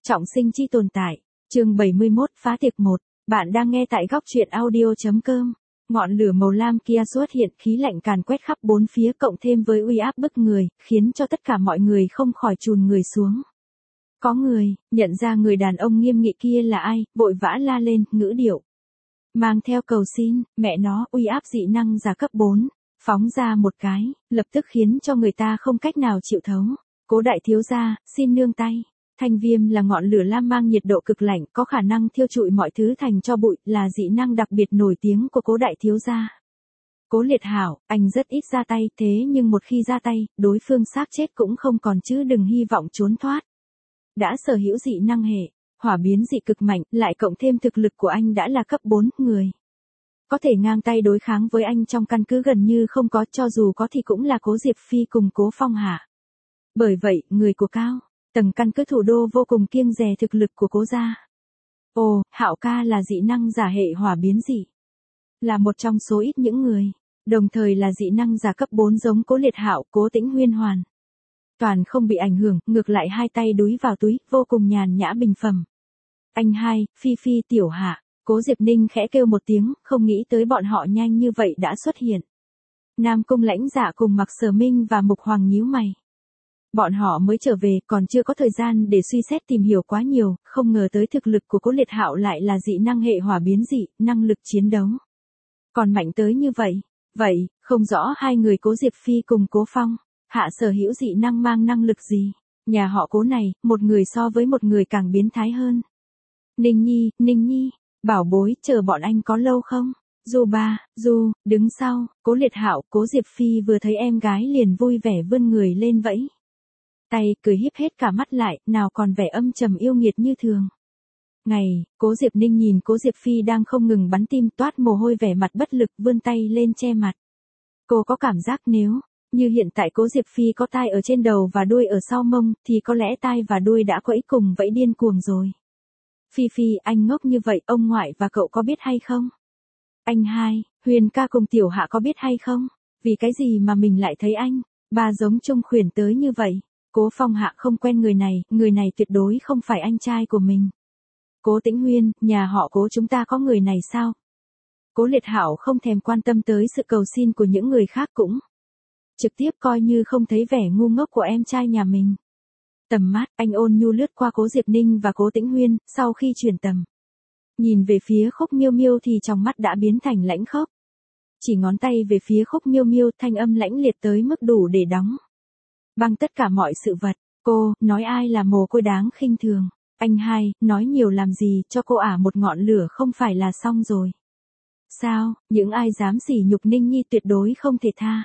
Trọng sinh chi tồn tại. Chương 71 phá tiệc 1. Bạn đang nghe tại góc truyện audio.com. Ngọn lửa màu lam kia xuất hiện, khí lạnh càn quét khắp bốn phía cộng thêm với uy áp bức người, khiến cho tất cả mọi người không khỏi chùn người xuống. Có người, nhận ra người đàn ông nghiêm nghị kia là ai, vội vã la lên, ngữ điệu mang theo cầu xin, mẹ nó, uy áp dị năng giả cấp 4, phóng ra một cái, lập tức khiến cho người ta không cách nào chịu thấu. Cố đại thiếu gia, xin nương tay. Thanh viêm là ngọn lửa lam mang nhiệt độ cực lạnh, có khả năng thiêu trụi mọi thứ thành tro bụi, là dị năng đặc biệt nổi tiếng của Cố đại thiếu gia. Cố Liệt Hảo, anh rất ít ra tay, thế nhưng một khi ra tay, đối phương xác chết cũng không còn chứ đừng hy vọng trốn thoát. Đã sở hữu dị năng hệ hỏa biến dị cực mạnh, lại cộng thêm thực lực của anh đã là cấp 4 người. Có thể ngang tay đối kháng với anh trong căn cứ gần như không có, cho dù có thì cũng là Cố Diệp Phi cùng Cố Phong Hạ. Bởi vậy, người của cao tầng căn cứ thủ đô vô cùng kiêng dè thực lực của Cố gia. Ồ, Hạo ca là dị năng giả hệ hỏa biến dị. Là một trong số ít những người, đồng thời là dị năng giả cấp 4 giống Cố Liệt Hạo, Cố Tĩnh Huyên hoàn toàn không bị ảnh hưởng, ngược lại hai tay đúi vào túi, vô cùng nhàn nhã bình phẩm. Anh hai, Phi Phi tiểu hạ, Cố Diệp Ninh khẽ kêu một tiếng, không nghĩ tới bọn họ nhanh như vậy đã xuất hiện. Nam Cung Lãnh Dạ cùng Mạc Sở Minh và Mục Hoàng nhíu mày. Bọn họ mới trở về, còn chưa có thời gian để suy xét tìm hiểu quá nhiều, không ngờ tới thực lực của Cố Liệt Hạo lại là dị năng hệ hỏa biến dị, năng lực chiến đấu còn mạnh tới như vậy. Vậy, không rõ hai người Cố Diệp Phi cùng Cố Phong Hạ sở hữu dị năng mang năng lực gì? Nhà họ Cố này, một người so với một người càng biến thái hơn. Ninh Nhi, bảo bối, chờ bọn anh có lâu không? Du, đứng sau, Cố Liệt Hạo, Cố Diệp Phi vừa thấy em gái liền vui vẻ vươn người lên vẫy tay, cười híp hết cả mắt lại, nào còn vẻ âm trầm yêu nghiệt như thường. Cố Diệp Ninh nhìn Cố Diệp Phi đang không ngừng bắn tim, toát mồ hôi, vẻ mặt bất lực, vươn tay lên che mặt. Cô có cảm giác nếu như hiện tại Cố Diệp Phi có tai ở trên đầu và đuôi ở sau mông, thì có lẽ tai và đuôi đã quẫy cùng vẫy điên cuồng rồi. Phi, anh ngốc như vậy, ông ngoại và cậu có biết hay không? Anh hai, Huyền ca cùng Tiểu Hạ có biết hay không? Vì cái gì mà mình lại thấy anh ba giống Trung Khuyển tới như vậy? Cố Phong Hạ không quen người này tuyệt đối không phải anh trai của mình. Cố Tĩnh Huyên, nhà họ Cố chúng ta có người này sao? Cố Liệt Hạo không thèm quan tâm tới sự cầu xin của những người khác, cũng trực tiếp coi như không thấy vẻ ngu ngốc của em trai nhà mình. Tầm mắt, anh ôn nhu lướt qua Cố Diệp Ninh và Cố Tĩnh Huyên, sau khi chuyển tầm nhìn về phía Khúc Miêu Miêu thì trong mắt đã biến thành lãnh khốc. Chỉ ngón tay về phía Khúc Miêu Miêu, thanh âm lãnh liệt tới mức đủ để đóng băng tất cả mọi sự vật. Cô, nói ai là mồ côi đáng khinh thường. Anh hai, nói nhiều làm gì, cho cô một ngọn lửa không phải là xong rồi. Sao, những ai dám sỉ nhục Ninh Nhi tuyệt đối không thể tha.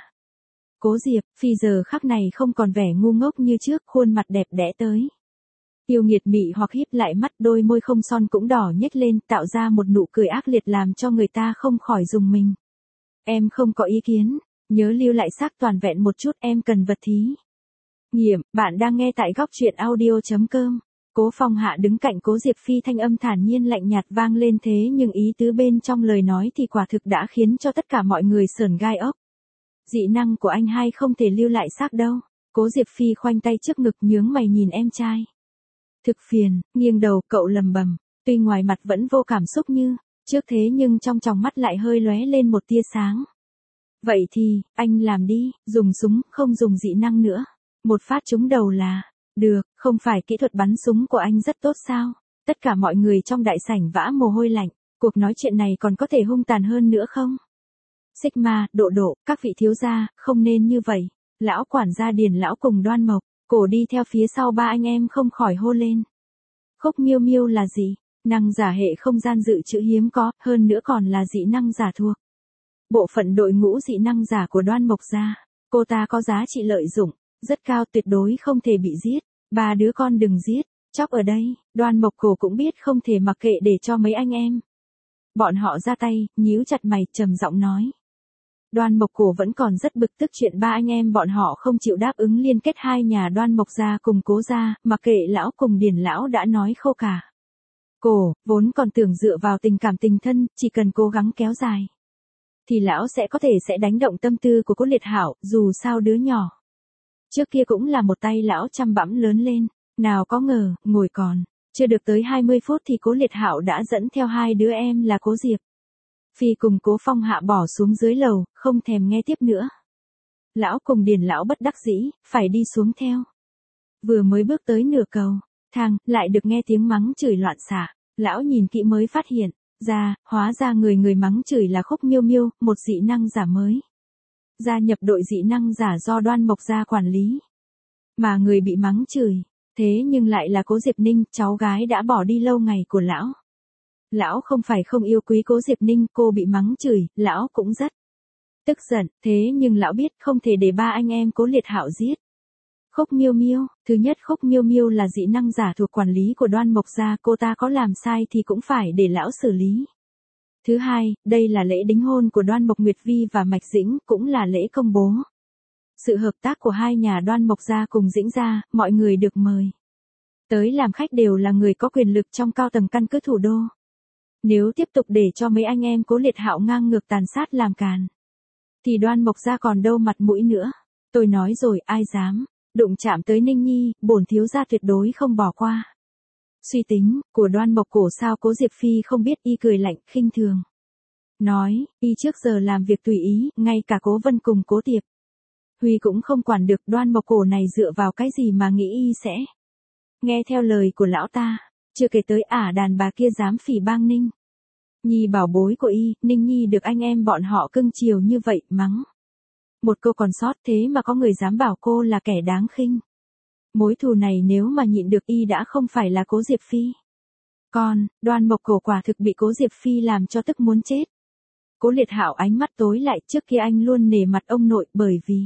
Cố Diệp Phi giờ khắc này không còn vẻ ngu ngốc như trước, khuôn mặt đẹp đẽ tới yêu nghiệt mị hoặc híp lại mắt, đôi môi không son cũng đỏ nhếch lên, tạo ra một nụ cười ác liệt làm cho người ta không khỏi rùng mình. Em không có ý kiến, nhớ lưu lại xác toàn vẹn một chút, em cần vật thí nghiệm. Bạn đang nghe tại góc truyện audio.com. Cố Phong Hạ đứng cạnh Cố Diệp Phi, thanh âm thản nhiên lạnh nhạt vang lên, thế nhưng ý tứ bên trong lời nói thì quả thực đã khiến cho tất cả mọi người sởn gai ốc. Dị năng của anh hai không thể lưu lại xác đâu. Cố Diệp Phi khoanh tay trước ngực, nhướng mày nhìn em trai. Thực phiền, nghiêng đầu, cậu lầm bầm, tuy ngoài mặt vẫn vô cảm xúc như trước thế nhưng trong tròng mắt lại hơi lóe lên một tia sáng. Vậy thì, anh làm đi, dùng súng, không dùng dị năng nữa. Một phát trúng đầu là được, không phải kỹ thuật bắn súng của anh rất tốt sao? Tất cả mọi người trong đại sảnh vã mồ hôi lạnh, cuộc nói chuyện này còn có thể hung tàn hơn nữa không? Sigma, Độ, các vị thiếu gia, không nên như vậy. Lão quản gia Điền lão cùng Đoan Mộc, cổ đi theo phía sau ba anh em không khỏi hô lên. Khúc Miêu Miêu là gì? Năng giả hệ không gian dự trữ hiếm có, hơn nữa còn là dị năng giả thuộc bộ phận đội ngũ dị năng giả của Đoan Mộc gia. Cô ta có giá trị lợi dụng rất cao, tuyệt đối không thể bị giết. Ba đứa con đừng giết, chóc ở đây. Đoan Mộc Cổ cũng biết không thể mặc kệ để cho mấy anh em bọn họ ra tay, nhíu chặt mày, trầm giọng nói. Đoan Mộc Cổ vẫn còn rất bực tức chuyện ba anh em bọn họ không chịu đáp ứng liên kết hai nhà Đoan Mộc gia cùng Cố gia, mặc kệ lão cùng Điền lão đã nói khô cả cổ, vốn còn tưởng dựa vào tình cảm tình thân, chỉ cần cố gắng kéo dài thì lão sẽ đánh động tâm tư của Cố Liệt Hạo, dù sao đứa nhỏ trước kia cũng là một tay lão chăm bẵm lớn lên, nào có ngờ, ngồi còn Chưa được tới 20 phút thì Cố Liệt Hạo đã dẫn theo hai đứa em là Cố Diệp Phi cùng Cố Phong Hạ bỏ xuống dưới lầu, không thèm nghe tiếp nữa. Lão cùng Điền lão bất đắc dĩ, phải đi xuống theo. Vừa mới bước tới nửa cầu thang, lại được nghe tiếng mắng chửi loạn xạ. Lão nhìn kỹ mới phát hiện hóa ra người mắng chửi là Khúc Miêu Miêu, một dị năng giả mới. Gia nhập đội dị năng giả do Đoan Mộc gia quản lý. Mà người bị mắng chửi, thế nhưng lại là Cố Diệp Ninh, cháu gái đã bỏ đi lâu ngày của lão. Lão không phải không yêu quý Cố Diệp Ninh, cô bị mắng chửi, lão cũng rất tức giận, thế nhưng lão biết không thể để ba anh em Cố Liệt Hạo giết. Khúc Miêu Miêu, thứ nhất Khúc Miêu Miêu là dị năng giả thuộc quản lý của Đoan Mộc gia, cô ta có làm sai thì cũng phải để lão xử lý. Thứ hai, đây là lễ đính hôn của Đoan Mộc Nguyệt Vi và Mạch Dĩnh, cũng là lễ công bố. Sự hợp tác của hai nhà Đoan Mộc gia cùng Dĩnh gia, mọi người được mời tới làm khách đều là người có quyền lực trong cao tầng căn cứ thủ đô. Nếu tiếp tục để cho mấy anh em Cố Liệt Hạo ngang ngược tàn sát làm càn, thì Đoan Mộc gia còn đâu mặt mũi nữa. Tôi nói rồi, ai dám đụng chạm tới Ninh Nhi, bổn thiếu gia tuyệt đối không bỏ qua. Suy tính của Đoan Mộc Cổ sao Cố Diệp Phi không biết, y cười lạnh, khinh thường. Nói, y trước giờ làm việc tùy ý, ngay cả Cố Vân cùng Cố Tiệp Huy cũng không quản được. Đoan Mộc Cổ này dựa vào cái gì mà nghĩ y sẽ nghe theo lời của lão ta. Chưa kể tới đàn bà kia dám phỉ báng Ninh Nhi bảo bối của y, Ninh Nhi được anh em bọn họ cưng chiều như vậy, mắng một câu còn sót, thế mà có người dám bảo cô là kẻ đáng khinh. Mối thù này nếu mà nhịn được y đã không phải là Cố Diệp Phi. Còn, Đoan Mộc Cổ quả thực bị Cố Diệp Phi làm cho tức muốn chết. Cố Liệt Hạo ánh mắt tối lại, trước kia anh luôn nể mặt ông nội bởi vì.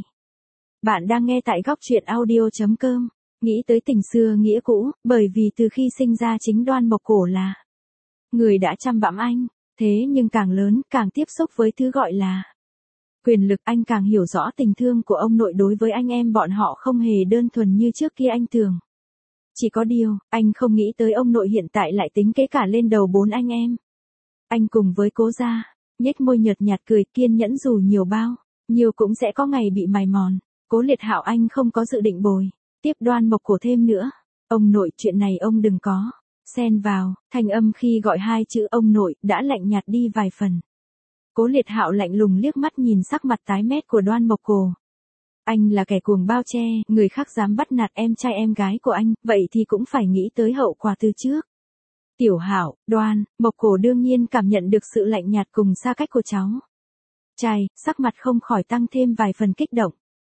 Bạn đang nghe tại góc truyện audio.com. Nghĩ tới tình xưa nghĩa cũ, bởi vì từ khi sinh ra chính Đoan Mộc Cổ là người đã chăm bẵm anh. Thế nhưng càng lớn, càng tiếp xúc với thứ gọi là quyền lực, anh càng hiểu rõ tình thương của ông nội đối với anh em bọn họ không hề đơn thuần như trước kia anh tưởng. Chỉ có điều, anh không nghĩ tới ông nội hiện tại lại tính kế cả lên đầu 4 anh em. Anh cùng với Cố gia, nhếch môi nhợt nhạt cười, kiên nhẫn dù nhiều bao, nhiều cũng sẽ có ngày bị mài mòn. Cố Liệt Hạo anh không có dự định bồi tiếp Đoan Mộc Cổ thêm nữa. Ông nội, chuyện này ông đừng có xen vào. Thanh âm khi gọi hai chữ ông nội đã lạnh nhạt đi vài phần. Cố Liệt Hạo lạnh lùng liếc mắt nhìn sắc mặt tái mét của Đoan Mộc Cổ. Anh là kẻ cuồng bao che, người khác dám bắt nạt em trai em gái của anh, vậy thì cũng phải nghĩ tới hậu quả từ trước. Tiểu Hạo, Đoan Mộc Cổ đương nhiên cảm nhận được sự lạnh nhạt cùng xa cách của cháu trai, sắc mặt không khỏi tăng thêm vài phần kích động.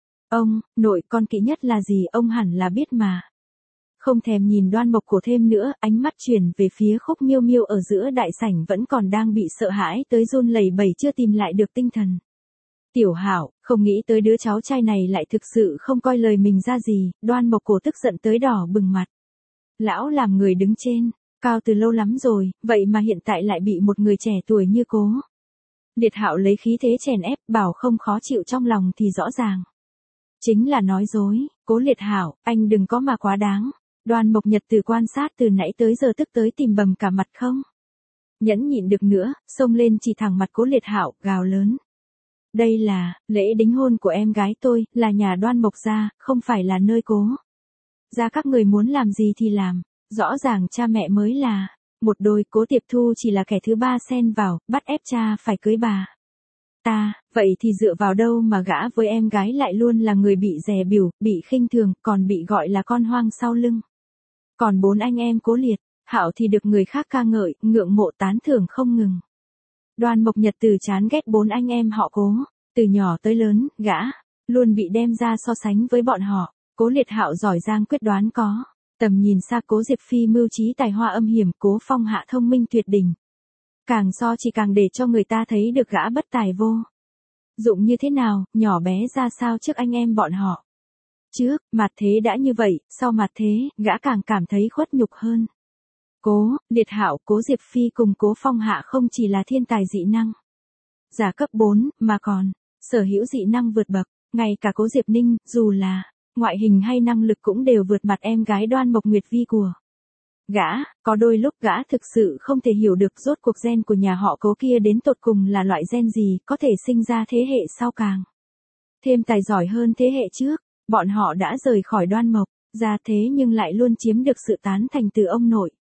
Ông nội, con kỵ nhất là gì ông hẳn là biết mà. Không thèm nhìn Đoan Mộc Cổ thêm nữa, ánh mắt chuyển về phía Khúc Miêu Miêu ở giữa đại sảnh vẫn còn đang bị sợ hãi tới run lẩy bẩy chưa tìm lại được tinh thần. Tiểu Hạo, không nghĩ tới đứa cháu trai này lại thực sự không coi lời mình ra gì. Đoan Mộc Cổ tức giận tới đỏ bừng mặt. Lão làm người đứng trên cao từ lâu lắm rồi, vậy mà hiện tại lại bị một người trẻ tuổi như Cố Liệt Hạo lấy khí thế chèn ép, bảo không khó chịu trong lòng thì rõ ràng chính là nói dối. Cố Liệt Hạo, anh đừng có mà quá đáng. Đoan Mộc Nhật từ quan sát từ nãy tới giờ tức tới tìm bầm cả mặt không nhẫn nhịn được nữa, xông lên chỉ thẳng mặt Cố Liệt Hạo, gào lớn. Đây là lễ đính hôn của em gái tôi, là nhà Đoan Mộc gia, không phải là nơi Cố gia các người muốn làm gì thì làm. Rõ ràng cha mẹ mới là một đôi, Cố Tiệp Thu chỉ là kẻ thứ ba xen vào, bắt ép cha phải cưới bà ta, vậy thì dựa vào đâu mà gã với em gái lại luôn là người bị dè bỉu, bị khinh thường, còn bị gọi là con hoang sau lưng. Còn 4 anh em Cố Liệt Hạo thì được người khác ca ngợi, ngưỡng mộ tán thưởng không ngừng. Đoan Mộc Nhật từ chán ghét 4 anh em họ Cố, từ nhỏ tới lớn, gã luôn bị đem ra so sánh với bọn họ. Cố Liệt Hạo giỏi giang quyết đoán có tầm nhìn xa, Cố Diệp Phi mưu trí tài hoa âm hiểm, Cố Phong Hạ thông minh tuyệt đỉnh. Càng so chỉ càng để cho người ta thấy được gã bất tài vô dụng như thế nào, nhỏ bé ra sao trước anh em bọn họ. Trước mặt thế đã như vậy, sau mặt thế, gã càng cảm thấy khuất nhục hơn. Cố Liệt Hạo, Cố Diệp Phi cùng Cố Phong Hạ không chỉ là thiên tài dị năng giả cấp 4, mà còn sở hữu dị năng vượt bậc. Ngay cả Cố Diệp Ninh, dù là ngoại hình hay năng lực cũng đều vượt mặt em gái Đoan Mộc Nguyệt Vi của gã. Có đôi lúc gã thực sự không thể hiểu được rốt cuộc gen của nhà họ Cố kia đến tột cùng là loại gen gì, có thể sinh ra thế hệ sau càng thêm tài giỏi hơn thế hệ trước. Bọn họ đã rời khỏi Đoan Mộc gia thế nhưng lại luôn chiếm được sự tán thành từ ông nội.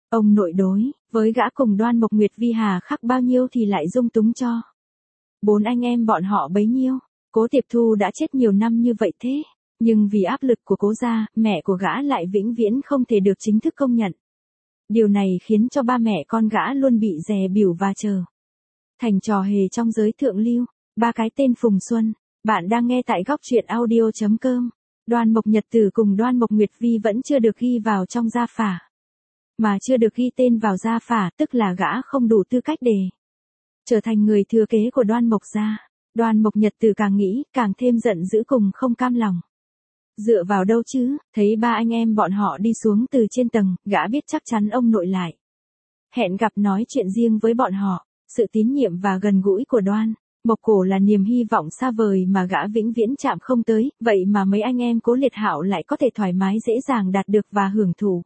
Ông nội đối, với gã cùng Đoan Mộc Nguyệt Vi hà khắc bao nhiêu thì lại dung túng cho. 4 anh em bọn họ bấy nhiêu, Cố Tiệp Thu đã chết nhiều năm như vậy thế, nhưng vì áp lực của Cố gia, mẹ của gã lại vĩnh viễn không thể được chính thức công nhận. Điều này khiến cho ba mẹ con gã luôn bị dè bỉu và chờ thành trò hề trong giới thượng lưu. Ba cái tên Phùng Xuân. Bạn đang nghe tại góc truyện audio.com. Đoan Mộc Nhật Tử cùng Đoan Mộc Nguyệt Vi vẫn chưa được ghi vào trong gia phả. Mà chưa được ghi tên vào gia phả tức là gã không đủ tư cách để trở thành người thừa kế của Đoan Mộc gia. Đoan Mộc Nhật Tử càng nghĩ càng thêm giận dữ cùng không cam lòng. Dựa vào đâu chứ, thấy ba anh em bọn họ đi xuống từ trên tầng, gã biết chắc chắn ông nội lại hẹn gặp nói chuyện riêng với bọn họ. Sự tín nhiệm và gần gũi của Đoan Mộc Cổ là niềm hy vọng xa vời mà gã vĩnh viễn chạm không tới, vậy mà mấy anh em Cố Liệt Hạo lại có thể thoải mái dễ dàng đạt được và hưởng thụ.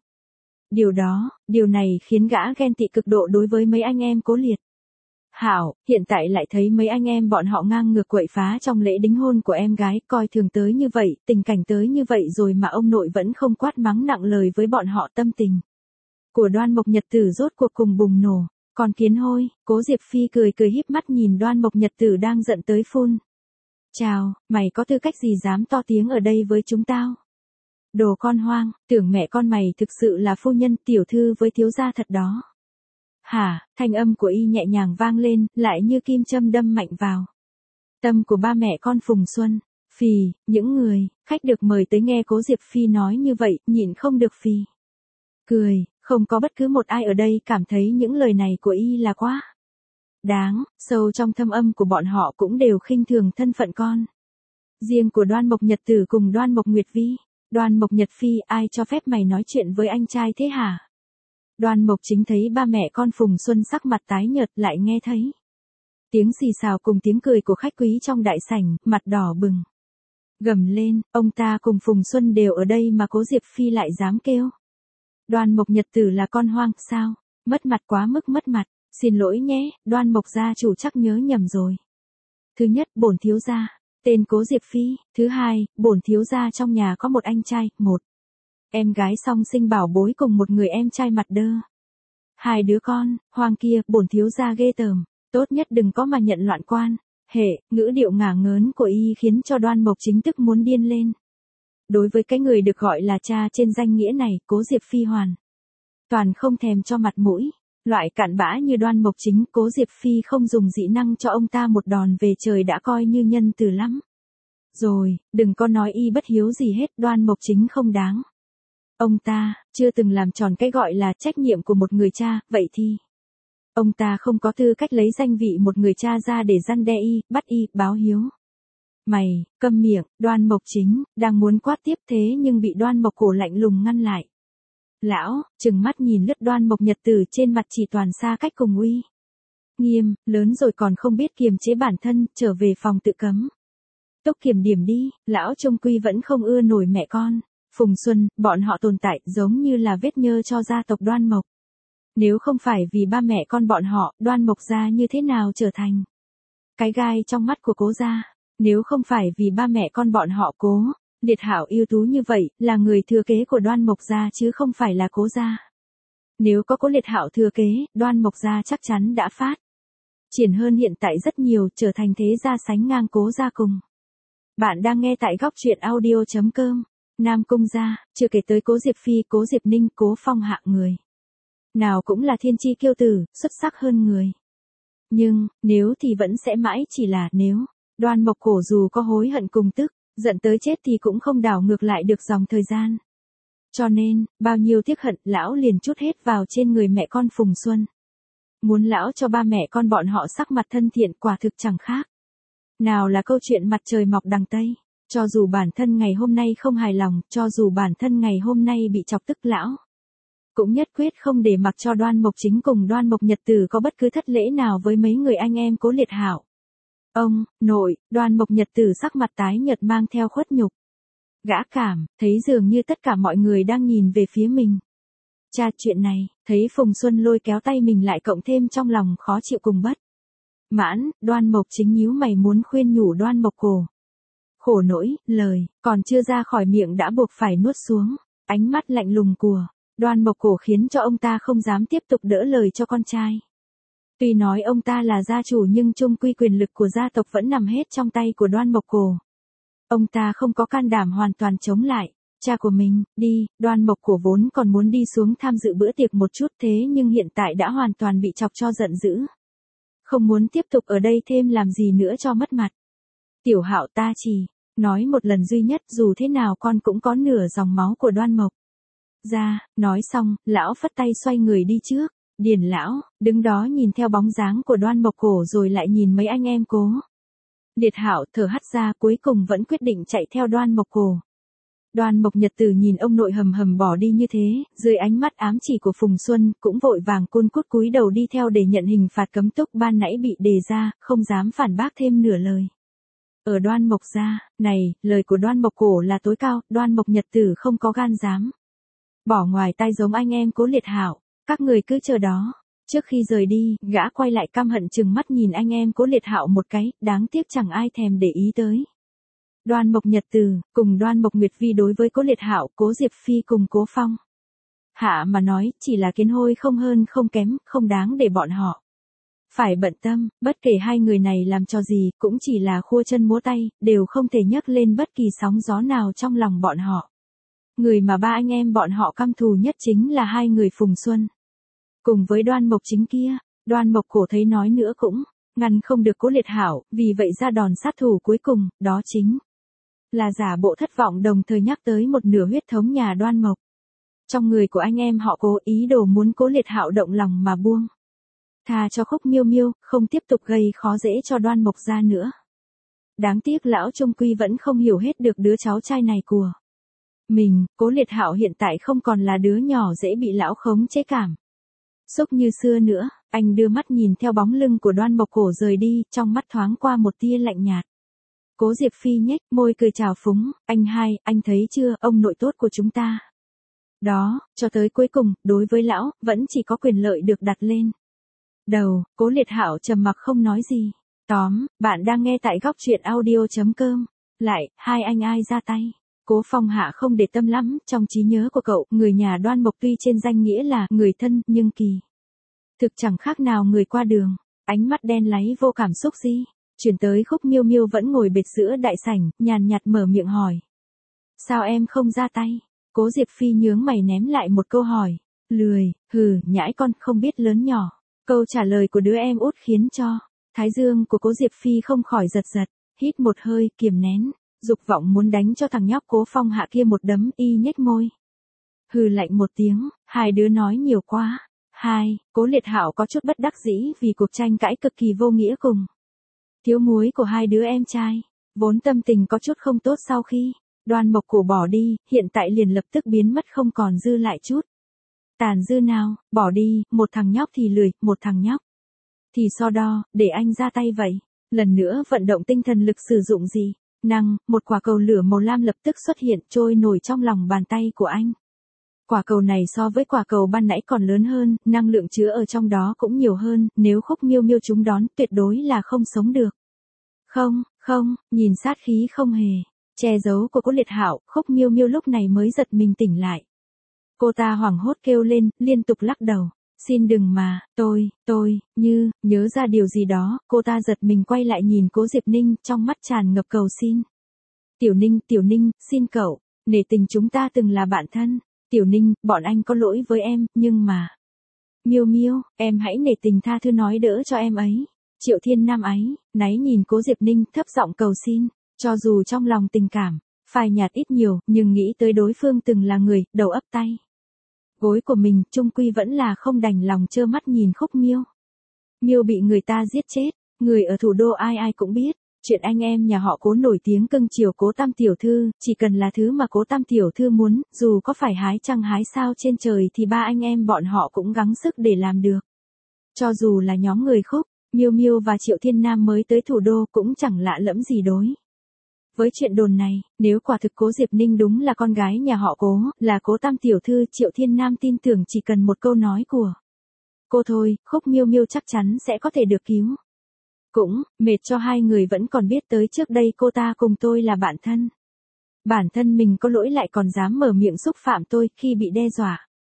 Điều này khiến gã ghen tị cực độ đối với mấy anh em Cố Liệt Hạo, hiện tại lại thấy mấy anh em bọn họ ngang ngược quậy phá trong lễ đính hôn của em gái, coi thường tới như vậy, tình cảnh tới như vậy rồi mà ông nội vẫn không quát mắng nặng lời với bọn họ. Tâm tình của Đoan Mộc Nhật Tử rốt cuộc cùng bùng nổ. Còn kiến hôi, Cố Diệp Phi cười híp mắt nhìn Đoan Mộc Nhật Tử đang giận tới phun. Chào, mày có tư cách gì dám to tiếng ở đây với chúng tao? Đồ con hoang, tưởng mẹ con mày thực sự là phu nhân tiểu thư với thiếu gia thật đó. Hả, thanh âm của y nhẹ nhàng vang lên, lại như kim châm đâm mạnh vào tâm của ba mẹ con Phùng Xuân. Phì, những người, khách được mời tới nghe Cố Diệp Phi nói như vậy, nhịn không được phì cười. Không có bất cứ một ai ở đây cảm thấy những lời này của y là quá đáng, sâu trong thâm âm của bọn họ cũng đều khinh thường thân phận con riêng của Đoan Mộc Nhật Tử cùng Đoan Mộc Nguyệt Vi. Đoan Mộc Nhật Phi, ai cho phép mày nói chuyện với anh trai thế hả? Đoan Mộc Chính thấy ba mẹ con Phùng Xuân sắc mặt tái nhợt, lại nghe thấy tiếng xì xào cùng tiếng cười của khách quý trong đại sảnh, mặt đỏ bừng. Gầm lên, ông ta cùng Phùng Xuân đều ở đây mà Cố Diệp Phi lại dám kêu Đoan Mộc Nhật Tử là con hoang, sao? Mất mặt quá mức mất mặt. Xin lỗi nhé, Đoan Mộc gia chủ chắc nhớ nhầm rồi. Thứ nhất, bổn thiếu gia tên Cố Diệp Phi. Thứ hai, bổn thiếu gia trong nhà có một anh trai, một em gái song sinh bảo bối cùng một người em trai mặt đơ. 2 đứa con, hoang kia, bổn thiếu gia ghê tởm. Tốt nhất đừng có mà nhận loạn quan. Ngữ điệu ngả ngớn của y khiến cho Đoan Mộc chính tức muốn điên lên. Đối với cái người được gọi là cha trên danh nghĩa này, Cố Diệp Phi hoàn toàn không thèm cho mặt mũi. Loại cặn bã như Đoan Mộc Chính, Cố Diệp Phi không dùng dị năng cho ông ta một đòn về trời đã coi như nhân từ lắm rồi. Đừng có nói y bất hiếu gì hết, Đoan Mộc Chính không đáng. Ông ta chưa từng làm tròn cái gọi là trách nhiệm của một người cha, vậy thì ông ta không có tư cách lấy danh vị một người cha ra để răn đe y, bắt y báo hiếu. Mày, câm miệng. Đoan Mộc Chính đang muốn quát tiếp thế nhưng bị Đoan Mộc Cổ lạnh lùng ngăn lại. Lão, trừng mắt nhìn lướt Đoan Mộc Nhật Tử, trên mặt chỉ toàn xa cách cùng uy nghiêm, lớn rồi còn không biết kiềm chế bản thân, trở về phòng tự cấm túc kiểm điểm đi. Lão trung quy vẫn không ưa nổi mẹ con Phùng Xuân, bọn họ tồn tại giống như là vết nhơ cho gia tộc Đoan Mộc. Nếu không phải vì ba mẹ con bọn họ, Đoan Mộc gia như thế nào trở thành cái gai trong mắt của Cố gia. Nếu không phải vì ba mẹ con bọn họ Cố Liệt Hạo ưu tú như vậy, là người thừa kế của Đoan Mộc gia chứ không phải là Cố gia. Nếu có Cố Liệt Hạo thừa kế, Đoan Mộc gia chắc chắn đã phát triển hơn hiện tại rất nhiều, trở thành thế gia sánh ngang Cố gia cùng. Bạn đang nghe tại góc truyện audio.com. Nam Cung gia, chưa kể tới Cố Diệp Phi, Cố Diệp Ninh, Cố Phong hạng người nào cũng là thiên chi kiêu tử, xuất sắc hơn người. Nhưng, nếu thì vẫn sẽ mãi chỉ là nếu. Đoan Mộc Cổ dù có hối hận cùng tức giận tới chết thì cũng không đảo ngược lại được dòng thời gian. Cho nên, bao nhiêu tiếc hận, lão liền trút hết vào trên người mẹ con Phùng Xuân. Muốn lão cho ba mẹ con bọn họ sắc mặt thân thiện, quả thực chẳng khác nào là câu chuyện mặt trời mọc đằng Tây. Cho dù bản thân ngày hôm nay không hài lòng, cho dù bản thân ngày hôm nay bị chọc tức, lão cũng nhất quyết không để mặc cho Đoan Mộc Chính cùng Đoan Mộc Nhật Tử có bất cứ thất lễ nào với mấy người anh em Cố Liệt Hạo. Ông nội, Đoan Mộc Nhật Tử sắc mặt tái nhợt mang theo khuất nhục. Gã cảm thấy dường như tất cả mọi người đang nhìn về phía mình. Cha, chuyện này, thấy Phùng Xuân lôi kéo tay mình lại, cộng thêm trong lòng khó chịu cùng bất mãn, Đoan Mộc Chính nhíu mày muốn khuyên nhủ Đoan Mộc Cổ. Khổ nỗi, lời còn chưa ra khỏi miệng đã buộc phải nuốt xuống. Ánh mắt lạnh lùng của Đoan Mộc Cổ khiến cho ông ta không dám tiếp tục đỡ lời cho con trai. Tuy nói ông ta là gia chủ nhưng chung quy quyền lực của gia tộc vẫn nằm hết trong tay của Đoan Mộc Cổ. Ông ta không có can đảm hoàn toàn chống lại. Cha của mình, đi, Đoan Mộc Cổ vốn còn muốn đi xuống tham dự bữa tiệc một chút thế nhưng hiện tại đã hoàn toàn bị chọc cho giận dữ. Không muốn tiếp tục ở đây thêm làm gì nữa cho mất mặt. Tiểu Hạo ta chỉ nói một lần duy nhất dù thế nào con cũng có nửa dòng máu của Đoan Mộc. Ra, nói xong, lão phất tay xoay người đi trước. Điền lão, đứng đó nhìn theo bóng dáng của Đoan Mộc Cổ rồi lại nhìn mấy anh em Cố. Liệt Hạo thở hắt ra cuối cùng vẫn quyết định chạy theo Đoan Mộc Cổ. Đoan Mộc Nhật Tử nhìn ông nội hầm hầm bỏ đi như thế, dưới ánh mắt ám chỉ của Phùng Xuân, cũng vội vàng cun cút cúi đầu đi theo để nhận hình phạt cấm túc ban nãy bị đề ra, không dám phản bác thêm nửa lời. Ở Đoan Mộc gia, này, lời của Đoan Mộc Cổ là tối cao, Đoan Mộc Nhật Tử không có gan dám bỏ ngoài tay giống anh em Cố Liệt Hạo, các người cứ chờ đó. Trước khi rời đi, gã quay lại căm hận chừng mắt nhìn anh em Cố Liệt Hạo một cái, đáng tiếc chẳng ai thèm để ý tới. Đoan Mộc Nhật Tử, cùng Đoan Mộc Nguyệt Vi đối với Cố Liệt Hạo, Cố Diệp Phi cùng Cố Phong. Hạ mà nói, chỉ là kiến hôi không hơn không kém, không đáng để bọn họ phải bận tâm, bất kể hai người này làm cho gì, cũng chỉ là khua chân múa tay, đều không thể nhấc lên bất kỳ sóng gió nào trong lòng bọn họ. Người mà ba anh em bọn họ căm thù nhất chính là hai người Phùng Xuân. Cùng với Đoan Mộc Chính kia, Đoan Mộc Cổ thấy nói nữa cũng ngăn không được Cố Liệt Hạo, vì vậy ra đòn sát thủ cuối cùng, đó chính là giả bộ thất vọng đồng thời nhắc tới một nửa huyết thống nhà Đoan Mộc. Trong người của anh em họ Cố ý đồ muốn Cố Liệt Hạo động lòng mà buông tha cho Khúc Miêu Miêu, không tiếp tục gây khó dễ cho Đoan Mộc gia nữa. Đáng tiếc lão trung quy vẫn không hiểu hết được đứa cháu trai này của mình, Cố Liệt Hạo hiện tại không còn là đứa nhỏ dễ bị lão khống chế cảm xúc như xưa nữa. Anh đưa mắt nhìn theo bóng lưng của Đoan Mộc Cổ rời đi, trong mắt thoáng qua một tia lạnh nhạt. Cố Diệp Phi nhếch môi cười chào phúng, anh hai, anh thấy chưa, ông nội tốt của chúng ta. Đó, cho tới cuối cùng, đối với lão, vẫn chỉ có quyền lợi được đặt lên đầu. Cố Liệt Hạo trầm mặc không nói gì. Tóm, bạn đang nghe tại góc truyện audio.com. Lại, hai anh ai ra tay. Cố Phong Hạ không để tâm lắm, trong trí nhớ của cậu, người nhà Đoan Mộc tuy trên danh nghĩa là người thân, nhưng kỳ thực chẳng khác nào người qua đường. Ánh mắt đen láy vô cảm xúc gì. Chuyển tới Khúc Miêu Miêu vẫn ngồi bệt giữa đại sảnh, nhàn nhạt mở miệng hỏi. Sao em không ra tay? Cố Diệp Phi nhướng mày ném lại một câu hỏi. Lười, nhãi con không biết lớn nhỏ. Câu trả lời của đứa em út khiến cho thái dương của Cố Diệp Phi không khỏi giật giật, hít một hơi, kiềm nén, dục vọng muốn đánh cho thằng nhóc Cố Phong Hạ kia một đấm, y nhếch môi. Hừ lạnh một tiếng, hai đứa nói nhiều quá. Cố Liệt Hạo có chút bất đắc dĩ vì cuộc tranh cãi cực kỳ vô nghĩa cùng thiếu muối của hai đứa em trai. Vốn tâm tình có chút không tốt sau khi Đoan Mộc Cổ bỏ đi, hiện tại liền lập tức biến mất không còn dư lại chút tàn dư nào, bỏ đi, một thằng nhóc thì lười, một thằng nhóc thì so đo, để anh ra tay vậy. Lần nữa vận động tinh thần lực sử dụng gì? Năng, một quả cầu lửa màu lam lập tức xuất hiện trôi nổi trong lòng bàn tay của anh. Quả cầu này so với quả cầu ban nãy còn lớn hơn, năng lượng chứa ở trong đó cũng nhiều hơn, nếu Khúc Miêu Miêu chúng đón tuyệt đối là không sống được. Không, nhìn sát khí không hề che giấu của Cố Liệt Hạo, Khúc Miêu Miêu lúc này mới giật mình tỉnh lại. Cô ta hoảng hốt kêu lên, liên tục lắc đầu. Xin đừng mà, tôi, như, nhớ ra điều gì đó, cô ta giật mình quay lại nhìn Cố Diệp Ninh, trong mắt tràn ngập cầu xin. Tiểu Ninh, xin cậu, nể tình chúng ta từng là bạn thân. Tiểu Ninh, bọn anh có lỗi với em, nhưng mà. Miêu Miêu, em hãy nể tình tha thứ nói đỡ cho em ấy. Triệu Thiên Nam ấy, náy nhìn Cố Diệp Ninh thấp giọng cầu xin, cho dù trong lòng tình cảm phai nhạt ít nhiều, nhưng nghĩ tới đối phương từng là người, đầu ấp tay gối của mình, chung quy vẫn là không đành lòng trơ mắt nhìn Khúc Miêu Miêu bị người ta giết chết. Người ở thủ đô ai ai cũng biết, chuyện anh em nhà họ Cố nổi tiếng cưng chiều Cố Tam tiểu thư, chỉ cần là thứ mà Cố Tam tiểu thư muốn, dù có phải hái trăng hái sao trên trời thì ba anh em bọn họ cũng gắng sức để làm được. Cho dù là nhóm người Khúc Miêu Miêu và Triệu Thiên Nam mới tới thủ đô cũng chẳng lạ lẫm gì đối với chuyện đồn này. Nếu quả thực Cố Diệp Ninh đúng là con gái nhà họ Cố, là Cố Tam tiểu thư, Triệu Thiên Nam tin tưởng chỉ cần một câu nói của cô thôi, Khúc Miêu Miêu chắc chắn sẽ có thể được cứu. Cũng, mệt cho hai người vẫn còn biết tới trước đây cô ta cùng tôi là bạn thân. Bản thân mình có lỗi lại còn dám mở miệng xúc phạm tôi khi bị đe dọa.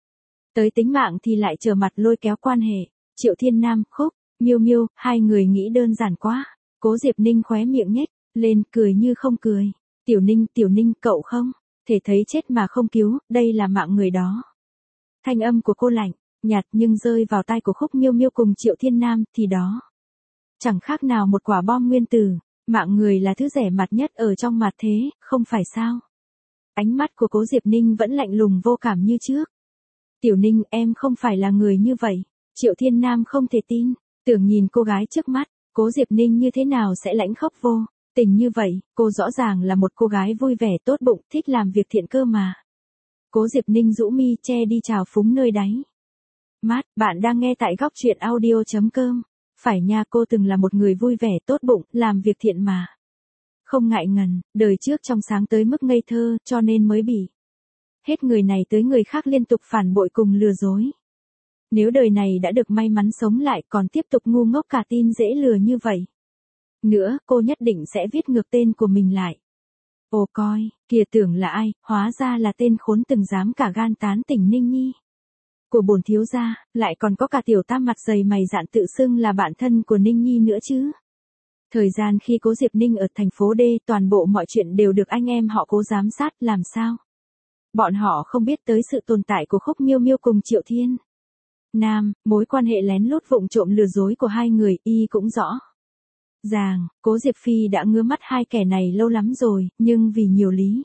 Tới tính mạng thì lại trở mặt lôi kéo quan hệ. Triệu Thiên Nam, Khúc, Miêu Miêu, hai người nghĩ đơn giản quá. Cố Diệp Ninh khóe miệng nhếch lên, cười như không cười. Tiểu Ninh, cậu không thể thấy chết mà không cứu, đây là mạng người đó. Thanh âm của cô lạnh, nhạt nhưng rơi vào tai của Khúc Miêu Miêu cùng Triệu Thiên Nam thì đó chẳng khác nào một quả bom nguyên tử, mạng người là thứ rẻ mạt nhất ở trong mạt thế, không phải sao? Ánh mắt của Cố Diệp Ninh vẫn lạnh lùng vô cảm như trước. Tiểu Ninh, em không phải là người như vậy. Triệu Thiên Nam không thể tin, tưởng nhìn cô gái trước mắt, Cố Diệp Ninh như thế nào sẽ lãnh khốc vô tình như vậy, cô rõ ràng là một cô gái vui vẻ tốt bụng, thích làm việc thiện cơ mà. Cố Diệp Ninh rũ mi che đi trào phúng nơi đáy mắt, bạn đang nghe tại góc truyện audio.com. Phải nha, cô từng là một người vui vẻ tốt bụng, làm việc thiện mà. Không ngại ngần, đời trước trong sáng tới mức ngây thơ, cho nên mới bị hết người này tới người khác liên tục phản bội cùng lừa dối. Nếu đời này đã được may mắn sống lại còn tiếp tục ngu ngốc cả tin dễ lừa như vậy nữa, cô nhất định sẽ viết ngược tên của mình lại. Ồ coi, kìa tưởng là ai, hóa ra là tên khốn từng dám cả gan tán tỉnh Ninh Nhi của bổn thiếu gia, lại còn có cả tiểu tam mặt dày mày dạn tự xưng là bạn thân của Ninh Nhi nữa chứ. Thời gian khi Cố Diệp Ninh ở thành phố D, toàn bộ mọi chuyện đều được anh em họ Cố giám sát, làm sao bọn họ không biết tới sự tồn tại của Khúc Miêu Miêu cùng Triệu Thiên Nam, mối quan hệ lén lút vụng trộm lừa dối của hai người, y cũng rõ ràng. Cố Diệp Phi đã ngứa mắt hai kẻ này lâu lắm rồi, nhưng vì nhiều lý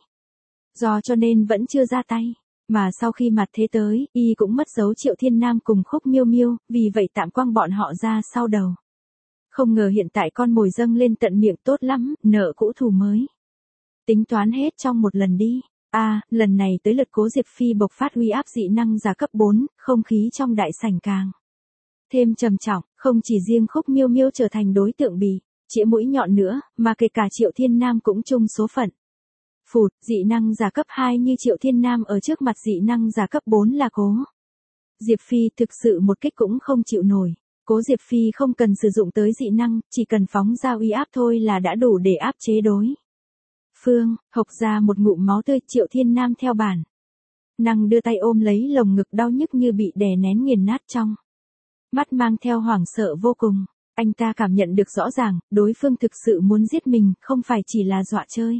do cho nên vẫn chưa ra tay. Mà sau khi mặt thế tới, y cũng mất dấu Triệu Thiên Nam cùng Khúc Miêu Miêu, vì vậy tạm quăng bọn họ ra sau đầu. Không ngờ hiện tại con mồi dâng lên tận miệng, tốt lắm, nợ cũ thù mới. Tính toán hết trong một lần đi. Lần này tới lượt Cố Diệp Phi bộc phát uy áp dị năng giả cấp 4, không khí trong đại sảnh càng thêm trầm trọng, không chỉ riêng Khúc Miêu Miêu trở thành đối tượng bị chĩa mũi nhọn nữa, mà kể cả Triệu Thiên Nam cũng chung số phận. Phụt, dị năng giả cấp 2 như Triệu Thiên Nam ở trước mặt dị năng giả cấp 4 là Cố Diệp Phi thực sự một kích cũng không chịu nổi. Cố Diệp Phi không cần sử dụng tới dị năng, chỉ cần phóng ra uy áp thôi là đã đủ để áp chế đối phương. Hộc ra một ngụm máu tươi, Triệu Thiên Nam theo bản năng đưa tay ôm lấy lồng ngực đau nhức như bị đè nén nghiền nát, trong mắt mang theo hoảng sợ vô cùng. Anh ta cảm nhận được rõ ràng, đối phương thực sự muốn giết mình, không phải chỉ là dọa chơi.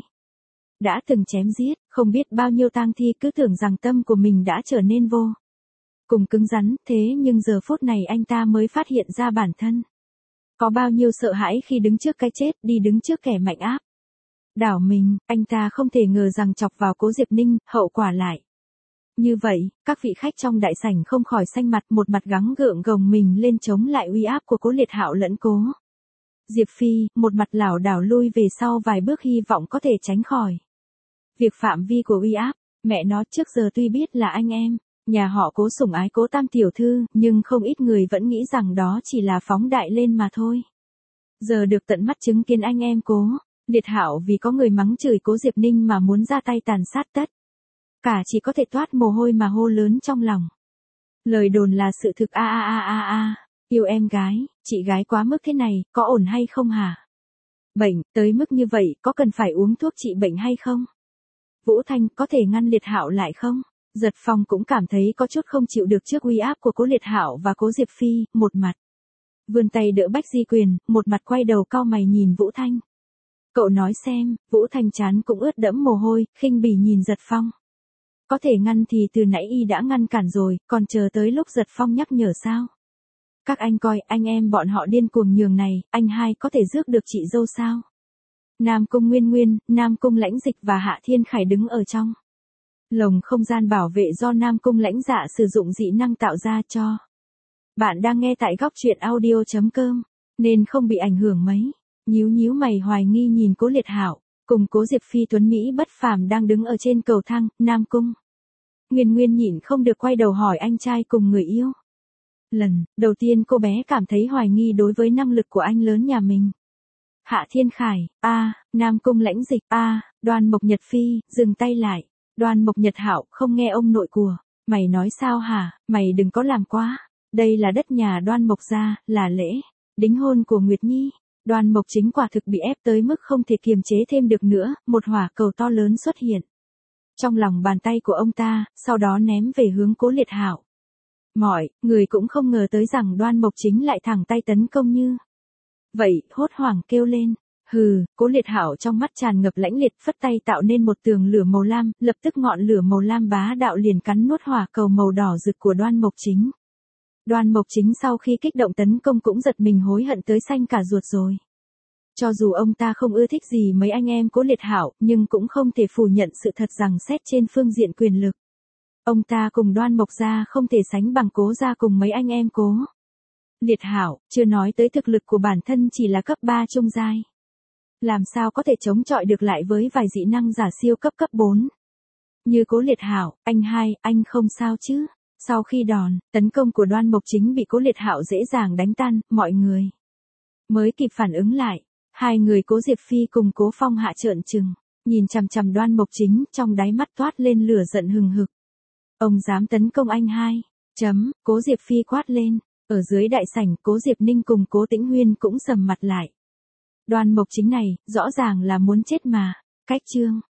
Đã từng chém giết, không biết bao nhiêu tang thi, cứ tưởng rằng tâm của mình đã trở nên vô cùng cứng rắn, thế nhưng giờ phút này anh ta mới phát hiện ra bản thân có bao nhiêu sợ hãi khi đứng trước cái chết, đi đứng trước kẻ mạnh áp đảo mình. Anh ta không thể ngờ rằng chọc vào Cố Diệp Ninh, hậu quả lại như vậy. Các vị khách trong đại sảnh không khỏi xanh mặt, một mặt gắng gượng gồng mình lên chống lại uy áp của Cố Liệt Hạo lẫn Cố Diệp Phi, một mặt lảo đảo lui về sau vài bước, hy vọng có thể tránh khỏi việc phạm vi của uy áp. Mẹ nó, trước giờ tuy biết là anh em nhà họ Cố sủng ái Cố tam tiểu thư, nhưng không ít người vẫn nghĩ rằng đó chỉ là phóng đại lên mà thôi. Giờ được tận mắt chứng kiến anh em Cố Liệt Hạo vì có người mắng chửi Cố Diệp Ninh mà muốn ra tay tàn sát tất cả, chỉ có thể toát mồ hôi mà hô lớn trong lòng. Lời đồn là sự thực. Yêu em gái, chị gái quá mức thế này, có ổn hay không hả? Bệnh, tới mức như vậy, có cần phải uống thuốc trị bệnh hay không? Vũ Thanh, có thể ngăn Liệt Hạo lại không? Giật Phong cũng cảm thấy có chút không chịu được trước uy áp của Cố Liệt Hạo và Cố Diệp Phi, một mặt vươn tay đỡ Bách Di Quyền, một mặt quay đầu cau mày nhìn Vũ Thanh. Cậu nói xem. Vũ Thanh trán cũng ướt đẫm mồ hôi, khinh bỉ nhìn Giật Phong. Có thể ngăn thì từ nãy y đã ngăn cản rồi, còn chờ tới lúc Giật Phong nhắc nhở sao? Các anh coi, anh em bọn họ điên cuồng nhường này, anh hai có thể rước được chị dâu sao? Nam Cung Nguyên Nguyên, Nam Cung Lãnh Dịch và Hạ Thiên Khải đứng ở trong lồng không gian bảo vệ do Nam Cung Lãnh Dạ sử dụng dị năng tạo ra cho. Bạn đang nghe tại góc truyện audio.com, nên không bị ảnh hưởng mấy. Nhíu mày hoài nghi nhìn Cố Liệt Hạo cùng Cố Diệp Phi tuấn mỹ bất phàm đang đứng ở trên cầu thang. Nam Cung Nguyên Nguyên nhịn không được quay đầu hỏi anh trai cùng người yêu. Lần đầu tiên cô bé cảm thấy hoài nghi đối với năng lực của anh lớn nhà mình. Hạ Thiên Khải, Nam Cung Lãnh Dịch, Đoan Mộc Nhật Phi, dừng tay lại. Đoan Mộc Nhật Hạo, không nghe ông nội của mày nói sao hả? Mày đừng có làm quá. Đây là đất nhà Đoan Mộc gia, là lễ đính hôn của Nguyệt Nhi. Đoan Mộc Chính quả thực bị ép tới mức không thể kiềm chế thêm được nữa, một hỏa cầu to lớn xuất hiện trong lòng bàn tay của ông ta, sau đó ném về hướng Cố Liệt Hạo. Mọi người cũng không ngờ tới rằng Đoan Mộc Chính lại thẳng tay tấn công như vậy, hốt hoảng kêu lên. Hừ, Cố Liệt Hạo trong mắt tràn ngập lãnh liệt, phất tay tạo nên một tường lửa màu lam, lập tức ngọn lửa màu lam bá đạo liền cắn nuốt hỏa cầu màu đỏ rực của Đoan Mộc Chính. Đoan Mộc Chính sau khi kích động tấn công cũng giật mình hối hận tới xanh cả ruột rồi. Cho dù ông ta không ưa thích gì mấy anh em Cố Liệt Hạo, nhưng cũng không thể phủ nhận sự thật rằng xét trên phương diện quyền lực, ông ta cùng Đoan Mộc gia không thể sánh bằng Cố gia cùng mấy anh em Cố Liệt Hạo, chưa nói tới thực lực của bản thân chỉ là cấp 3 trung giai. Làm sao có thể chống chọi được lại với vài dị năng giả siêu cấp 4. Như Cố Liệt Hạo, anh hai, anh không sao chứ? Sau khi đòn tấn công của Đoan Mộc Chính bị Cố Liệt Hạo dễ dàng đánh tan, mọi người mới kịp phản ứng lại. Hai người Cố Diệp Phi cùng Cố Phong Hạ trợn trừng, nhìn chằm chằm Đoan Mộc Chính, trong đáy mắt toát lên lửa giận hừng hực. Ông dám tấn công anh hai? Cố Diệp Phi quát lên. Ở dưới đại sảnh, Cố Diệp Ninh cùng Cố Tĩnh Huyên cũng sầm mặt lại. Đoan Mộc Chính này, rõ ràng là muốn chết mà. Cách chương